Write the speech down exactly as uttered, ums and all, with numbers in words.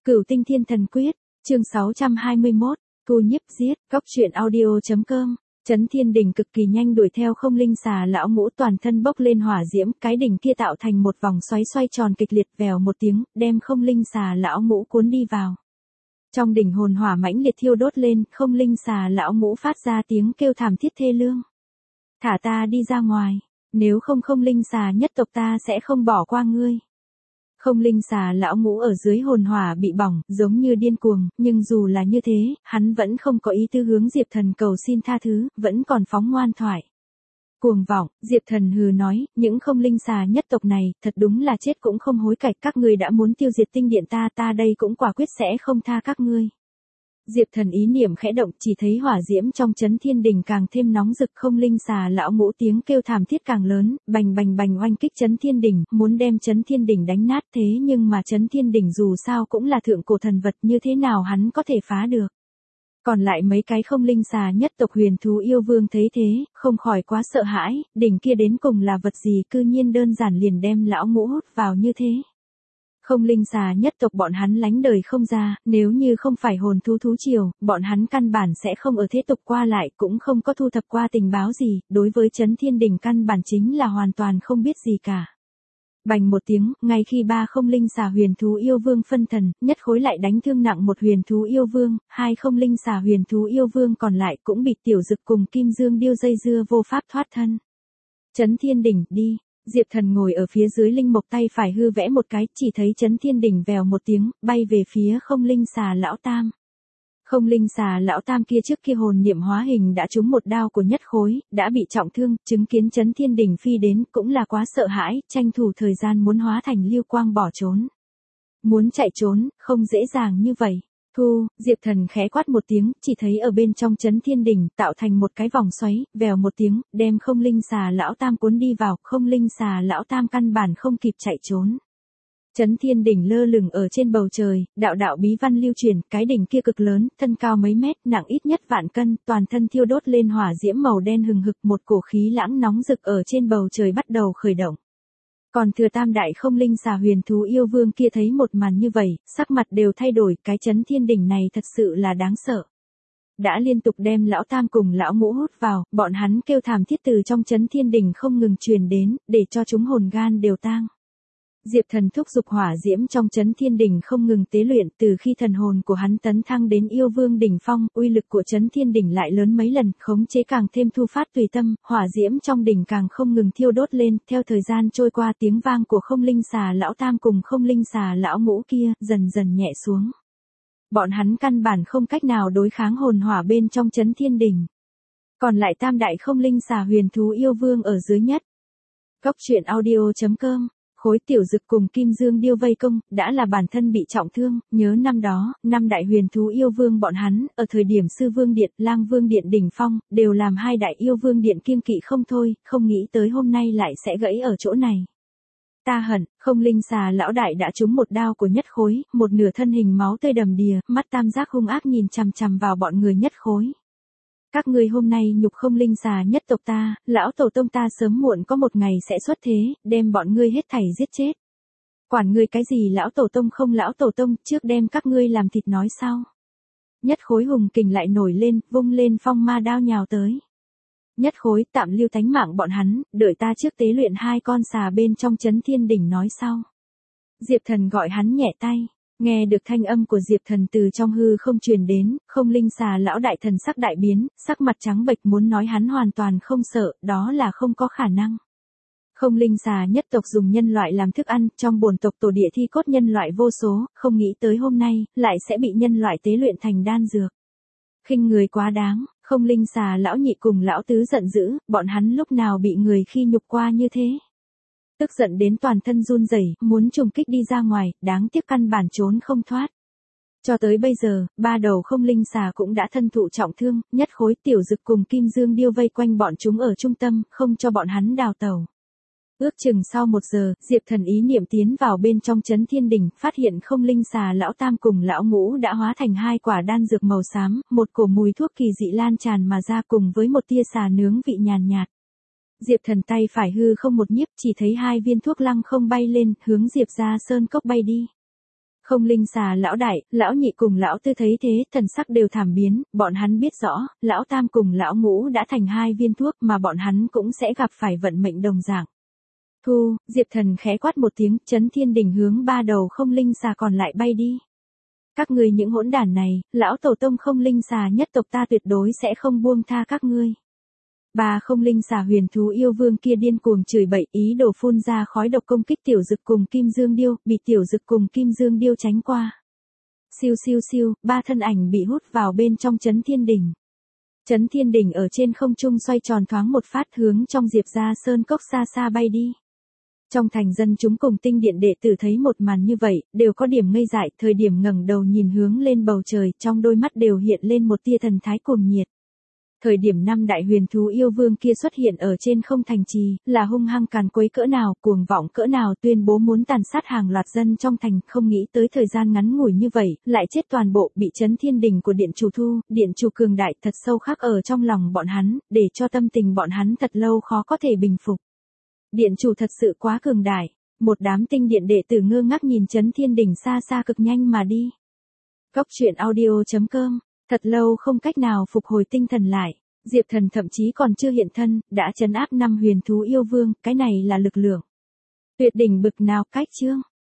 Cửu Tinh Thiên Thần Quyết, chương sáu trăm hai mươi mốt, Cu Nhiếp giết, Cóc truyện audio.com. Chấn Thiên Đỉnh cực kỳ nhanh đuổi theo Không Linh Xà lão ngũ, toàn thân bốc lên hỏa diễm, cái đỉnh kia tạo thành một vòng xoáy xoay tròn kịch liệt, vèo một tiếng, đem Không Linh Xà lão ngũ cuốn đi vào. Trong đỉnh hồn hỏa mãnh liệt thiêu đốt lên, Không Linh Xà lão ngũ phát ra tiếng kêu thảm thiết thê lương. Thả ta đi ra ngoài, nếu không Không Linh Xà nhất tộc ta sẽ không bỏ qua ngươi. Không Linh Xà lão ngũ ở dưới hồn hỏa bị bỏng, giống như điên cuồng, nhưng dù là như thế, hắn vẫn không có ý tư hướng Diệp Thần cầu xin tha thứ, vẫn còn phóng ngoan thoại. Cuồng vọng, Diệp Thần hừ nói, những Không Linh Xà nhất tộc này, thật đúng là chết cũng không hối cải, các ngươi đã muốn tiêu diệt tinh điện ta, ta đây cũng quả quyết sẽ không tha các ngươi. Diệp Thần ý niệm khẽ động, chỉ thấy hỏa diễm trong Chấn Thiên Đỉnh càng thêm nóng rực, Không Linh Xà lão ngũ tiếng kêu thảm thiết càng lớn, bành bành bành oanh kích Chấn Thiên Đỉnh, muốn đem Chấn Thiên Đỉnh đánh nát, thế nhưng mà Chấn Thiên Đỉnh dù sao cũng là thượng cổ thần vật, như thế nào hắn có thể phá được. Còn lại mấy cái Không Linh Xà nhất tộc Huyền Thú Yêu Vương thấy thế, không khỏi quá sợ hãi, đỉnh kia đến cùng là vật gì, cư nhiên đơn giản liền đem lão ngũ hút vào như thế. Không Linh Xà nhất tộc bọn hắn lánh đời không ra, nếu như không phải hồn thú thú triều, bọn hắn căn bản sẽ không ở thế tục qua lại, cũng không có thu thập qua tình báo gì, đối với Chấn Thiên Đỉnh căn bản chính là hoàn toàn không biết gì cả. Bành một tiếng, ngay khi ba Không Linh Xà Huyền Thú Yêu Vương phân thần, nhất khối lại đánh thương nặng một Huyền Thú Yêu Vương, hai Không Linh Xà Huyền Thú Yêu Vương còn lại cũng bị Tiểu Dực cùng Kim Dương Điêu dây dưa vô pháp thoát thân. Chấn Thiên Đỉnh, đi. Diệp Thần ngồi ở phía dưới linh mộc, tay phải hư vẽ một cái, chỉ thấy Chấn Thiên Đỉnh vèo một tiếng, bay về phía Không Linh Xà lão tam. Không Linh Xà lão tam kia trước kia hồn niệm hóa hình đã trúng một đao của nhất khối, đã bị trọng thương, chứng kiến Chấn Thiên Đỉnh phi đến, cũng là quá sợ hãi, tranh thủ thời gian muốn hóa thành lưu quang bỏ trốn. Muốn chạy trốn, không dễ dàng như vậy. Thu, Diệp Thần khẽ quát một tiếng, chỉ thấy ở bên trong Chấn Thiên Đỉnh, tạo thành một cái vòng xoáy, vèo một tiếng, đem Không Linh Xà lão tam cuốn đi vào, Không Linh Xà lão tam căn bản không kịp chạy trốn. Chấn Thiên Đỉnh lơ lửng ở trên bầu trời, đạo đạo bí văn lưu truyền, cái đỉnh kia cực lớn, thân cao mấy mét, nặng ít nhất vạn cân, toàn thân thiêu đốt lên hỏa diễm màu đen hừng hực, một cổ khí lãng nóng rực ở trên bầu trời bắt đầu khởi động. Còn thừa tam đại Không Linh Xà Huyền Thú Yêu Vương kia thấy một màn như vậy, sắc mặt đều thay đổi, cái Chấn Thiên Đỉnh này thật sự là đáng sợ. Đã liên tục đem lão tam cùng lão ngũ hút vào, bọn hắn kêu thảm thiết từ trong Chấn Thiên Đỉnh không ngừng truyền đến, để cho chúng hồn gan đều tang. Diệp Thần thúc giục hỏa diễm trong Chấn Thiên Đỉnh không ngừng tế luyện, từ khi thần hồn của hắn tấn thăng đến Yêu Vương đỉnh phong, uy lực của Chấn Thiên Đỉnh lại lớn mấy lần, khống chế càng thêm thu phát tùy tâm, hỏa diễm trong đỉnh càng không ngừng thiêu đốt lên, theo thời gian trôi qua tiếng vang của Không Linh Xà lão tam cùng Không Linh Xà lão ngũ kia dần dần nhẹ xuống. Bọn hắn căn bản không cách nào đối kháng hồn hỏa bên trong Chấn Thiên Đỉnh. Còn lại tam đại Không Linh Xà Huyền Thú Yêu Vương ở dưới nhất. Cóc truyện audio.com. Khối Tiểu Dực cùng Kim Dương Điêu vây công, đã là bản thân bị trọng thương, nhớ năm đó, năm đại Huyền Thú Yêu Vương bọn hắn, ở thời điểm Sư Vương Điện, Lang Vương Điện đỉnh phong, đều làm hai đại Yêu Vương Điện kiêng kỵ không thôi, không nghĩ tới hôm nay lại sẽ gãy ở chỗ này. Ta hận, Không Linh Xà lão đại đã trúng một đao của nhất khối, một nửa thân hình máu tươi đầm đìa, mắt tam giác hung ác nhìn chằm chằm vào bọn người nhất khối. Các ngươi hôm nay nhục Không Linh Xà nhất tộc ta, lão tổ tông ta sớm muộn có một ngày sẽ xuất thế, đem bọn ngươi hết thảy giết chết. Quản ngươi cái gì lão tổ tông không lão tổ tông, trước đem các ngươi làm thịt nói sau. Nhất khối hùng kình lại nổi lên, vung lên phong ma đao nhào tới. Nhất khối tạm lưu tánh mạng bọn hắn, đợi ta trước tế luyện hai con xà bên trong Chấn Thiên Đỉnh nói sau. Diệp Thần gọi hắn nhẹ tay. Nghe được thanh âm của Diệp Thần từ trong hư không truyền đến, Không Linh Xà lão đại thần sắc đại biến, sắc mặt trắng bệch, muốn nói hắn hoàn toàn không sợ, đó là không có khả năng. Không Linh Xà nhất tộc dùng nhân loại làm thức ăn, trong bổn tộc tổ địa thi cốt nhân loại vô số, không nghĩ tới hôm nay, lại sẽ bị nhân loại tế luyện thành đan dược. Khinh người quá đáng, Không Linh Xà lão nhị cùng lão tứ giận dữ, bọn hắn lúc nào bị người khi nhục qua như thế. Tức giận đến toàn thân run rẩy, muốn trùng kích đi ra ngoài, đáng tiếc căn bản trốn không thoát. Cho tới bây giờ, ba đầu Không Linh Xà cũng đã thân thụ trọng thương, nhất khối Tiểu Dực cùng Kim Dương Điêu vây quanh bọn chúng ở trung tâm, không cho bọn hắn đào tẩu. Ước chừng sau một giờ, Diệp Thần ý niệm tiến vào bên trong Chấn Thiên Đỉnh, phát hiện Không Linh Xà lão tam cùng lão ngũ đã hóa thành hai quả đan dược màu xám, một cổ mùi thuốc kỳ dị lan tràn mà ra cùng với một tia xà nướng vị nhàn nhạt. Diệp Thần tay phải hư không một nhiếp, chỉ thấy hai viên thuốc lăng không bay lên, hướng Diệp gia sơn cốc bay đi. Không linh xà lão đại, lão nhị cùng lão tư thấy thế, thần sắc đều thảm biến, bọn hắn biết rõ, lão tam cùng lão ngũ đã thành hai viên thuốc mà bọn hắn cũng sẽ gặp phải vận mệnh đồng dạng. Thu, Diệp Thần khẽ quát một tiếng, chấn thiên đỉnh hướng ba đầu không linh xà còn lại bay đi. Các ngươi những hỗn đản này, lão tổ tông không linh xà nhất tộc ta tuyệt đối sẽ không buông tha các ngươi. Ba không linh xà huyền thú yêu vương kia điên cuồng chửi bậy, ý đồ phun ra khói độc công kích tiểu dực cùng kim dương điêu, bị tiểu dực cùng kim dương điêu tránh qua. Siêu siêu siêu, ba thân ảnh bị hút vào bên trong chấn thiên đỉnh. Chấn thiên đỉnh ở trên không trung xoay tròn thoáng một phát hướng trong Diệp gia sơn cốc xa xa bay đi. Trong thành dân chúng cùng tinh điện đệ tử thấy một màn như vậy, đều có điểm ngây dại, thời điểm ngẩng đầu nhìn hướng lên bầu trời, trong đôi mắt đều hiện lên một tia thần thái cuồng nhiệt. Thời điểm năm đại huyền thú yêu vương kia xuất hiện ở trên không thành trì, là hung hăng càn quấy cỡ nào, cuồng vọng cỡ nào, tuyên bố muốn tàn sát hàng loạt dân trong thành, không nghĩ tới thời gian ngắn ngủi như vậy, lại chết toàn bộ, bị chấn thiên đình của điện chủ thu, điện chủ cường đại thật sâu khắc ở trong lòng bọn hắn, để cho tâm tình bọn hắn thật lâu khó có thể bình phục. Điện chủ thật sự quá cường đại, một đám tinh điện đệ tử ngơ ngác nhìn chấn thiên đỉnh xa xa cực nhanh mà đi. Góc truyện audio chấm com, thật lâu không cách nào phục hồi tinh thần lại, Diệp Thần thậm chí còn chưa hiện thân, đã trấn áp năm huyền thú yêu vương, cái này là lực lượng tuyệt đỉnh bực nào, cách chương.